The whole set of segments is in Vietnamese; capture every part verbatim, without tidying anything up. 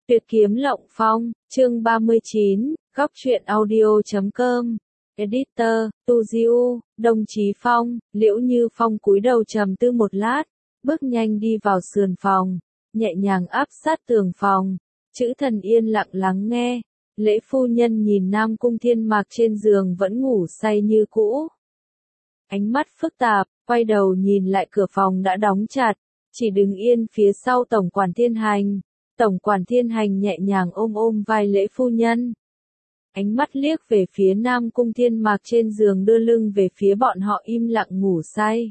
Tuyệt kiếm lộng phong, chương ba mươi chín, góc truyện audio chấm com. Editor, Tu Diu, Đồng Chí Phong, Liễu Như Phong cúi đầu trầm tư một lát, bước nhanh đi vào sườn phòng, nhẹ nhàng áp sát tường phòng. Chữ Thần yên lặng lắng nghe. Lễ phu nhân nhìn Nam Cung Thiên Mạc trên giường vẫn ngủ say như cũ. Ánh mắt phức tạp, quay đầu nhìn lại cửa phòng đã đóng chặt, chỉ đứng yên phía sau Tổng quản Thiên Hành. Tổng quản Thiên Hành nhẹ nhàng ôm ôm vai Lễ phu nhân. Ánh mắt liếc về phía Nam Cung Thiên Mạc trên giường đưa lưng về phía bọn họ im lặng ngủ say.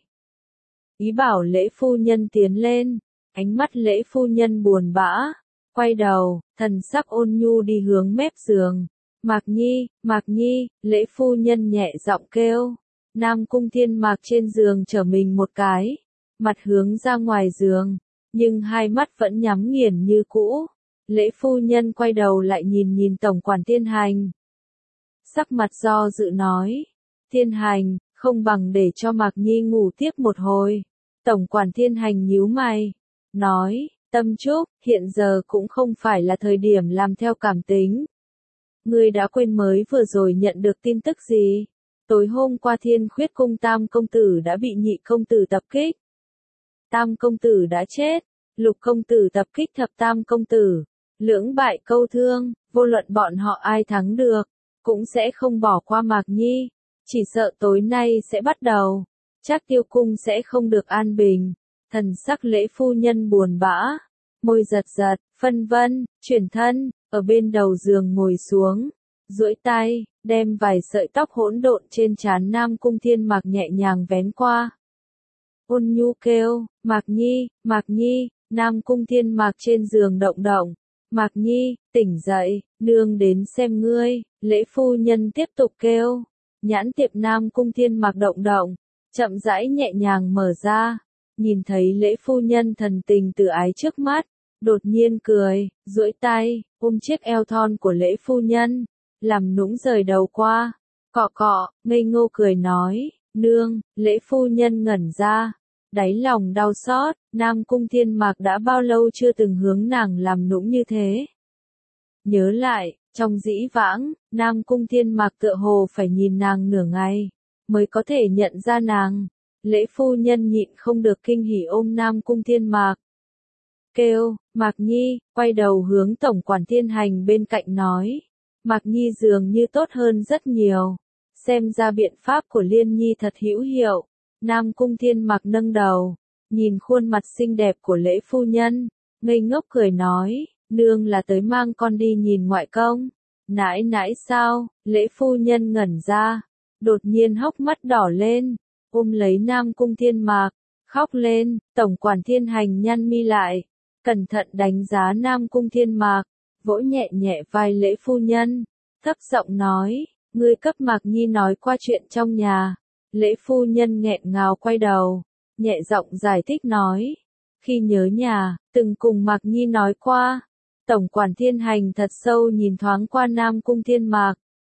Ý bảo Lễ phu nhân tiến lên, ánh mắt Lễ phu nhân buồn bã, quay đầu, thần sắc ôn nhu đi hướng mép giường. Mạc Nhi, Mạc Nhi, Lễ phu nhân nhẹ giọng kêu. Nam Cung Thiên Mạc trên giường trở mình một cái, mặt hướng ra ngoài giường, nhưng hai mắt vẫn nhắm nghiền như cũ. Lễ phu nhân quay đầu lại nhìn nhìn Tổng quản Thiên Hành. Sắc mặt do dự nói, Thiên Hành, không bằng để cho Mạc Nhi ngủ tiếp một hồi. Tổng quản Thiên Hành nhíu mày, nói, Tâm Trúc, hiện giờ cũng không phải là thời điểm làm theo cảm tính. Ngươi đã quên mới vừa rồi nhận được tin tức gì? Tối hôm qua Thiên Khuyết cung Tam công tử đã bị Nhị công tử tập kích. Tam công tử đã chết, Lục công tử tập kích Thập Tam công tử, lưỡng bại câu thương, vô luận bọn họ ai thắng được, cũng sẽ không bỏ qua Mạc Nhi, chỉ sợ tối nay sẽ bắt đầu, chắc Tiêu cung sẽ không được an bình. Thần sắc Lễ phu nhân buồn bã, môi giật giật, phân vân, chuyển thân, ở bên đầu giường ngồi xuống, duỗi tay, đem vài sợi tóc hỗn độn trên trán Nam Cung Thiên Mạc nhẹ nhàng vén qua. Ôn nhu kêu, Mạc Nhi, Mạc Nhi. Nam Cung Thiên Mạc trên giường động động. Mạc Nhi, tỉnh dậy, nương đến xem ngươi. Lễ phu nhân tiếp tục kêu. Nhãn tiệp Nam Cung Thiên Mạc động động, chậm rãi nhẹ nhàng mở ra. Nhìn thấy Lễ phu nhân thần tình từ ái trước mắt, đột nhiên cười, duỗi tay, ôm chiếc eo thon của Lễ phu nhân, làm nũng rời đầu qua, cọ cọ, ngây ngô cười nói, nương. Lễ phu nhân ngẩn ra, đáy lòng đau xót. Nam Cung Thiên Mạc đã bao lâu chưa từng hướng nàng làm nũng như thế. Nhớ lại, trong dĩ vãng, Nam Cung Thiên Mạc tựa hồ phải nhìn nàng nửa ngày, mới có thể nhận ra nàng. Lễ phu nhân nhịn không được kinh hỉ ôm Nam Cung Thiên Mạc. Kêu, Mạc Nhi, quay đầu hướng Tổng quản Thiên Hành bên cạnh nói. Mạc Nhi dường như tốt hơn rất nhiều. Xem ra biện pháp của Liên Nhi thật hữu hiệu. Nam Cung Thiên Mạc nâng đầu, nhìn khuôn mặt xinh đẹp của Lễ phu nhân, ngây ngốc cười nói, nương là tới mang con đi nhìn ngoại công. Nãi nãi sao? Lễ phu nhân ngẩn ra, đột nhiên hốc mắt đỏ lên, ôm lấy Nam Cung Thiên Mạc, khóc lên. Tổng quản Thiên Hành nhăn mi lại, cẩn thận đánh giá Nam Cung Thiên Mạc, vỗ nhẹ nhẹ vai Lễ phu nhân, thấp giọng nói, ngươi cấp Mạc Nhi nói qua chuyện trong nhà. Lễ phu nhân nghẹn ngào quay đầu, nhẹ giọng giải thích nói, khi nhớ nhà, từng cùng Mạc Nhi nói qua. Tổng quản Thiên Hành thật sâu nhìn thoáng qua Nam Cung Thiên Mạc.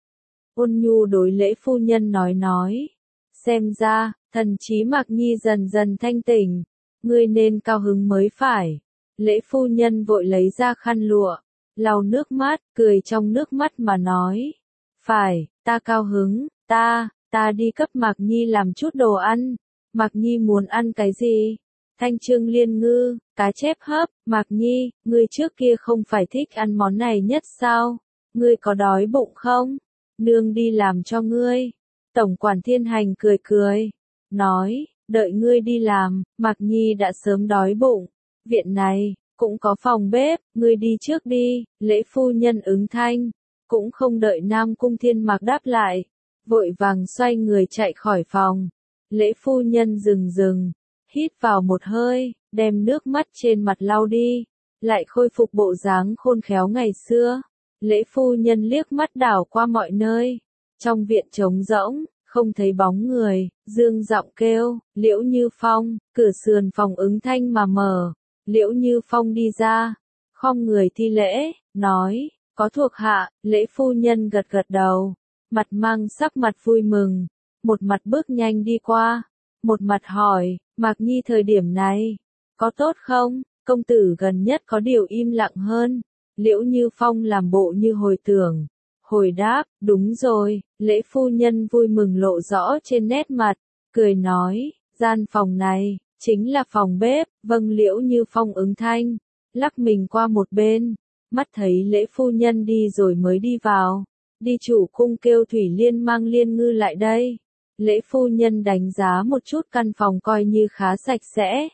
Ôn nhu đối Lễ phu nhân nói nói, xem ra, thần trí Mạc Nhi dần dần thanh tỉnh, ngươi nên cao hứng mới phải. Lễ phu nhân vội lấy ra khăn lụa, lau nước mắt, cười trong nước mắt mà nói, phải, ta cao hứng, ta, ta đi cấp Mạc Nhi làm chút đồ ăn. Mạc Nhi muốn ăn cái gì? Thanh trương liên ngư, cá chép hấp. Mạc Nhi, ngươi trước kia không phải thích ăn món này nhất sao? Ngươi có đói bụng không? Nương đi làm cho ngươi. Tổng quản Thiên Hành cười cười, nói, đợi ngươi đi làm, Mạc Nhi đã sớm đói bụng. Viện này, cũng có phòng bếp, ngươi đi trước đi. Lễ phu nhân ứng thanh, cũng không đợi Nam Cung Thiên Mạc đáp lại, vội vàng xoay người chạy khỏi phòng. Lễ phu nhân dừng dừng, hít vào một hơi, đem nước mắt trên mặt lau đi, lại khôi phục bộ dáng khôn khéo ngày xưa. Lễ phu nhân liếc mắt đảo qua mọi nơi, trong viện trống rỗng, không thấy bóng người, dương giọng kêu, Liễu Như Phong. Cửa sườn phòng ứng thanh mà mở, Liễu Như Phong đi ra, khom người thi lễ, nói, có thuộc hạ. Lễ phu nhân gật gật đầu, mặt mang sắc mặt vui mừng, một mặt bước nhanh đi qua, một mặt hỏi, Mạc Nhi thời điểm này, có tốt không? Công tử gần nhất có điều im lặng hơn, Liễu Như Phong làm bộ như hồi tưởng, hồi đáp, đúng rồi, Lễ phu nhân vui mừng lộ rõ trên nét mặt, cười nói, gian phòng này, chính là phòng bếp, vâng Liễu Như Phong ứng thanh, lắc mình qua một bên, mắt thấy Lễ phu nhân đi rồi mới đi vào, đi chủ cung kêu Thủy Liên mang Liên Ngư lại đây. Lễ phu nhân đánh giá một chút căn phòng coi như khá sạch sẽ.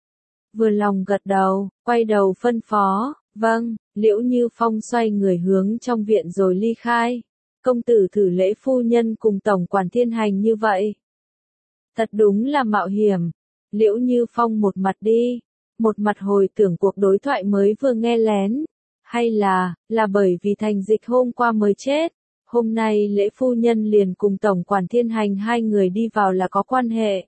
Vừa lòng gật đầu, quay đầu phân phó, vâng, Liễu Như Phong xoay người hướng trong viện rồi ly khai. Công tử thử Lễ phu nhân cùng tổng quản thiên hành như vậy. Thật đúng là mạo hiểm. Liễu Như Phong một mặt đi, một mặt hồi tưởng cuộc đối thoại mới vừa nghe lén. Hay là, là bởi vì Thành Dịch hôm qua mới chết. Hôm nay Lễ phu nhân liền cùng tổng quản thiên hành hai người đi vào là có quan hệ.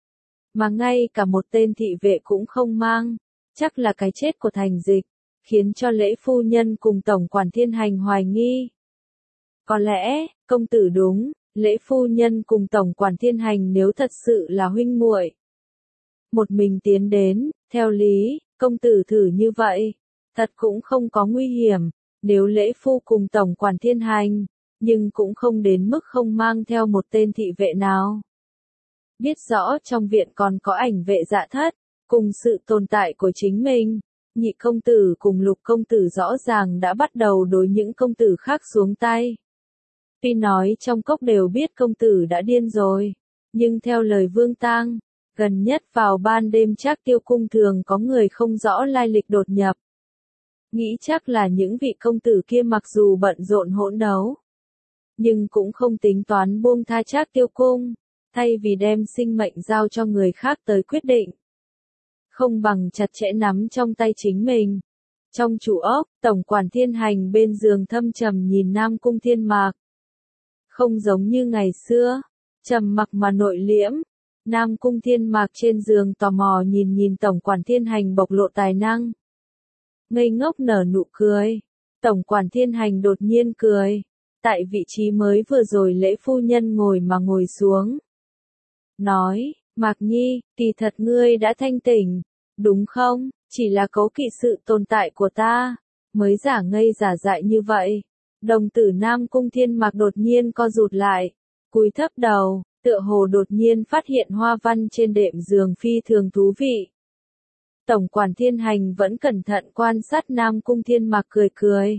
Mà ngay cả một tên thị vệ cũng không mang, chắc là cái chết của Thành Dịch, khiến cho Lễ phu nhân cùng tổng quản thiên hành hoài nghi. Có lẽ, công tử đúng, Lễ phu nhân cùng tổng quản thiên hành nếu thật sự là huynh muội, một mình tiến đến, theo lý, công tử thử như vậy, thật cũng không có nguy hiểm, nếu Lễ phu cùng tổng quản thiên hành, nhưng cũng không đến mức không mang theo một tên thị vệ nào. Biết rõ trong viện còn có ảnh vệ dạ thất, cùng sự tồn tại của chính mình, nhị công tử cùng lục công tử rõ ràng đã bắt đầu đối những công tử khác xuống tay. Tuy nói trong cốc đều biết công tử đã điên rồi, nhưng theo lời Vương Tang, gần nhất vào ban đêm chắc Tiêu cung thường có người không rõ lai lịch đột nhập. Nghĩ chắc là những vị công tử kia mặc dù bận rộn hỗn đấu, nhưng cũng không tính toán buông tha Trác Tiêu cung, thay vì đem sinh mệnh giao cho người khác tới quyết định. Không bằng chặt chẽ nắm trong tay chính mình. Trong chủ ốc, tổng quản thiên hành bên giường thâm trầm nhìn Nam Cung Thiên Mạc. Không giống như ngày xưa, trầm mặc mà nội liễm. Nam Cung Thiên Mạc trên giường tò mò nhìn nhìn tổng quản thiên hành bộc lộ tài năng. Ngây ngốc nở nụ cười. Tổng quản thiên hành đột nhiên cười. Tại vị trí mới vừa rồi Lễ phu nhân ngồi mà ngồi xuống. Nói, Mạc Nhi, kỳ thật ngươi đã thanh tỉnh, đúng không? Chỉ là cấu kỵ sự tồn tại của ta, mới giả ngây giả dại như vậy. Đồng tử Nam Cung Thiên Mạc đột nhiên co rụt lại, cúi thấp đầu, tựa hồ đột nhiên phát hiện hoa văn trên đệm giường phi thường thú vị. Tổng quản thiên hành vẫn cẩn thận quan sát Nam Cung Thiên Mạc cười cười.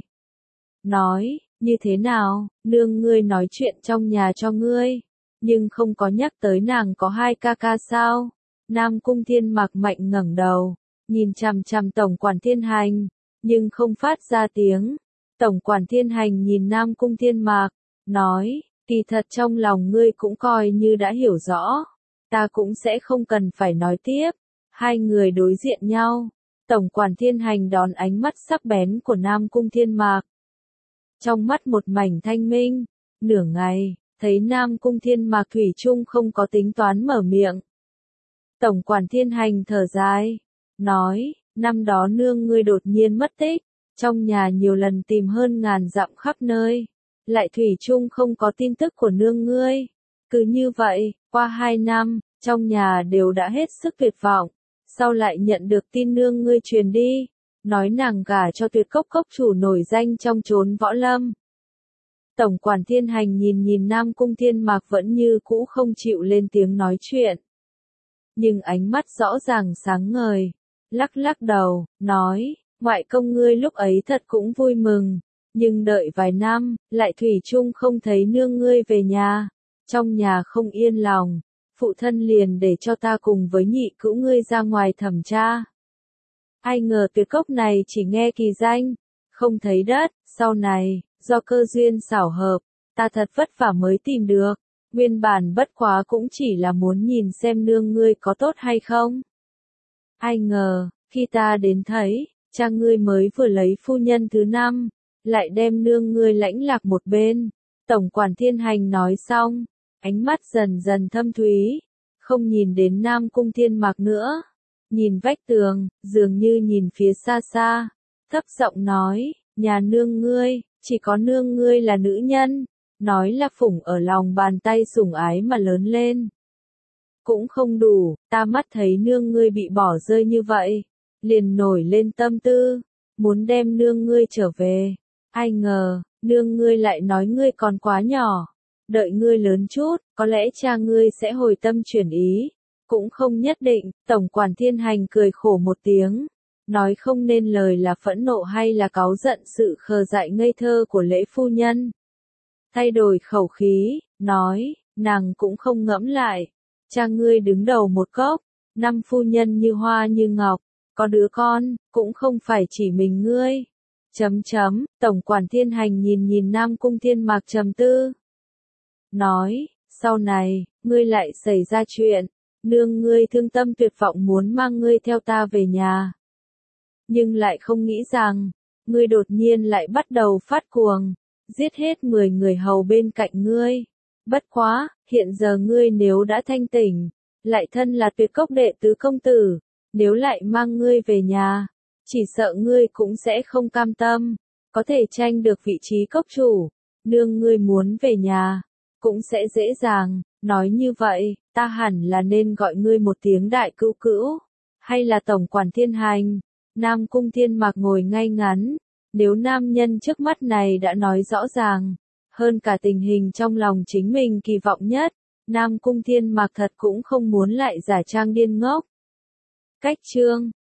Nói, như thế nào, nương ngươi nói chuyện trong nhà cho ngươi, nhưng không có nhắc tới nàng có hai ca ca sao? Nam Cung Thiên Mạc mạnh ngẩng đầu, nhìn chằm chằm tổng quản thiên hành, nhưng không phát ra tiếng. Tổng quản thiên hành nhìn Nam Cung Thiên Mạc, nói, kỳ thật trong lòng ngươi cũng coi như đã hiểu rõ, ta cũng sẽ không cần phải nói tiếp. Hai người đối diện nhau, tổng quản thiên hành đón ánh mắt sắc bén của Nam Cung Thiên Mạc. Trong mắt một mảnh thanh minh, nửa ngày, thấy Nam Cung Thiên Mạc thủy chung không có tính toán mở miệng. Tổng quản thiên hành thở dài, nói, năm đó nương ngươi đột nhiên mất tích, trong nhà nhiều lần tìm hơn ngàn dặm khắp nơi, lại thủy chung không có tin tức của nương ngươi. Cứ như vậy, qua hai năm, trong nhà đều đã hết sức tuyệt vọng, sau lại nhận được tin nương ngươi truyền đi, nói nàng gả cho Tuyệt Cốc cốc chủ nổi danh trong chốn võ lâm. Tổng quản thiên hành nhìn nhìn Nam Cung Thiên Mạc vẫn như cũ không chịu lên tiếng nói chuyện. Nhưng ánh mắt rõ ràng sáng ngời, lắc lắc đầu, nói, ngoại công ngươi lúc ấy thật cũng vui mừng, nhưng đợi vài năm, lại thủy chung không thấy nương ngươi về nhà, trong nhà không yên lòng, phụ thân liền để cho ta cùng với nhị cữu ngươi ra ngoài thẩm tra. Ai ngờ Tuyệt Cốc này chỉ nghe kỳ danh, không thấy đất, sau này, do cơ duyên xảo hợp, ta thật vất vả mới tìm được, nguyên bản bất quá cũng chỉ là muốn nhìn xem nương ngươi có tốt hay không. Ai ngờ, khi ta đến thấy, cha ngươi mới vừa lấy phu nhân thứ năm, lại đem nương ngươi lãnh lạc một bên. Tổng quản thiên hành nói xong, ánh mắt dần dần thâm thúy, không nhìn đến Nam Cung Thiên Mạc nữa, nhìn vách tường, dường như nhìn phía xa xa, thấp giọng nói, nhà nương ngươi, chỉ có nương ngươi là nữ nhân, nói là phủng ở lòng bàn tay sủng ái mà lớn lên. Cũng không đủ, ta mắt thấy nương ngươi bị bỏ rơi như vậy, liền nổi lên tâm tư, muốn đem nương ngươi trở về. Ai ngờ, nương ngươi lại nói ngươi còn quá nhỏ, đợi ngươi lớn chút, có lẽ cha ngươi sẽ hồi tâm chuyển ý. Cũng không nhất định, Tổng quản Thiên Hành cười khổ một tiếng, nói không nên lời là phẫn nộ hay là cáu giận sự khờ dại ngây thơ của Lễ phu nhân. Thay đổi khẩu khí, nói, nàng cũng không ngẫm lại, cha ngươi đứng đầu một cốc, năm phu nhân như hoa như ngọc, có đứa con, cũng không phải chỉ mình ngươi. Chấm chấm, Tổng quản Thiên Hành nhìn nhìn Nam Cung Thiên Mạc trầm tư. Nói, sau này, ngươi lại xảy ra chuyện, nương ngươi thương tâm tuyệt vọng muốn mang ngươi theo ta về nhà. Nhưng lại không nghĩ rằng, ngươi đột nhiên lại bắt đầu phát cuồng, giết hết mười người hầu bên cạnh ngươi. Bất quá, hiện giờ ngươi nếu đã thanh tỉnh, lại thân là Tuyệt Cốc đệ tứ công tử, nếu lại mang ngươi về nhà, chỉ sợ ngươi cũng sẽ không cam tâm, có thể tranh được vị trí cốc chủ, nương ngươi muốn về nhà, cũng sẽ dễ dàng. Nói như vậy, ta hẳn là nên gọi ngươi một tiếng đại cữu cữu, hay là Tổng quản Thiên Hành. Nam Cung Thiên Mạc ngồi ngay ngắn, nếu nam nhân trước mắt này đã nói rõ ràng, hơn cả tình hình trong lòng chính mình kỳ vọng nhất, Nam Cung Thiên Mạc thật cũng không muốn lại giả trang điên ngốc. Cách chương